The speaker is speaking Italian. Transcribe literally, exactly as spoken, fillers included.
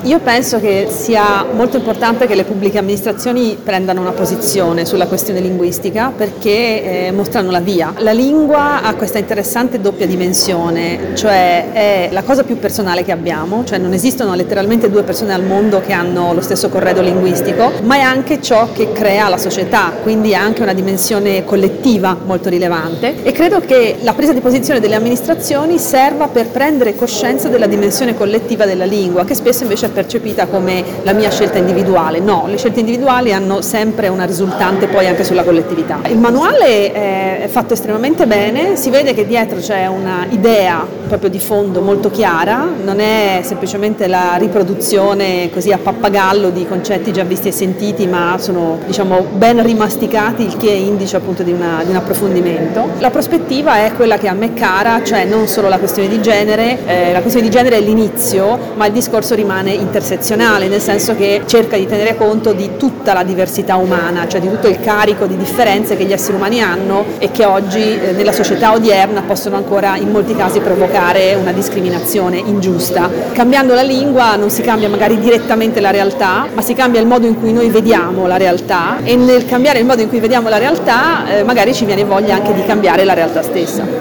Io penso che sia molto importante che le pubbliche amministrazioni prendano una posizione sulla questione linguistica perché eh, mostrano la via. La lingua ha questa interessante doppia dimensione, cioè è la cosa più personale che abbiamo, cioè non esistono letteralmente due persone al mondo che hanno lo stesso corredo linguistico, ma è anche ciò che crea la società, quindi ha anche una dimensione collettiva molto rilevante e credo che la presa di posizione delle amministrazioni serva per prendere coscienza della dimensione collettiva della lingua, che spesso invece percepita come la mia scelta individuale. No, le scelte individuali hanno sempre una risultante poi anche sulla collettività. Il manuale è fatto estremamente bene, si vede che dietro c'è una idea proprio di fondo molto chiara, non è semplicemente la riproduzione così a pappagallo di concetti già visti e sentiti, ma sono diciamo ben rimasticati, il che è indice appunto di, una, di un approfondimento. La prospettiva è quella che a me è cara, cioè non solo la questione di genere, eh, la questione di genere è l'inizio, ma il discorso rimane intersezionale, nel senso che cerca di tenere conto di tutta la diversità umana, cioè di tutto il carico di differenze che gli esseri umani hanno e che oggi eh, nella società odierna possono ancora in molti casi provocare una discriminazione ingiusta. Cambiando la lingua non si cambia magari direttamente la realtà, ma si cambia il modo in cui noi vediamo la realtà e nel cambiare il modo in cui vediamo la realtà eh, magari ci viene voglia anche di cambiare la realtà stessa.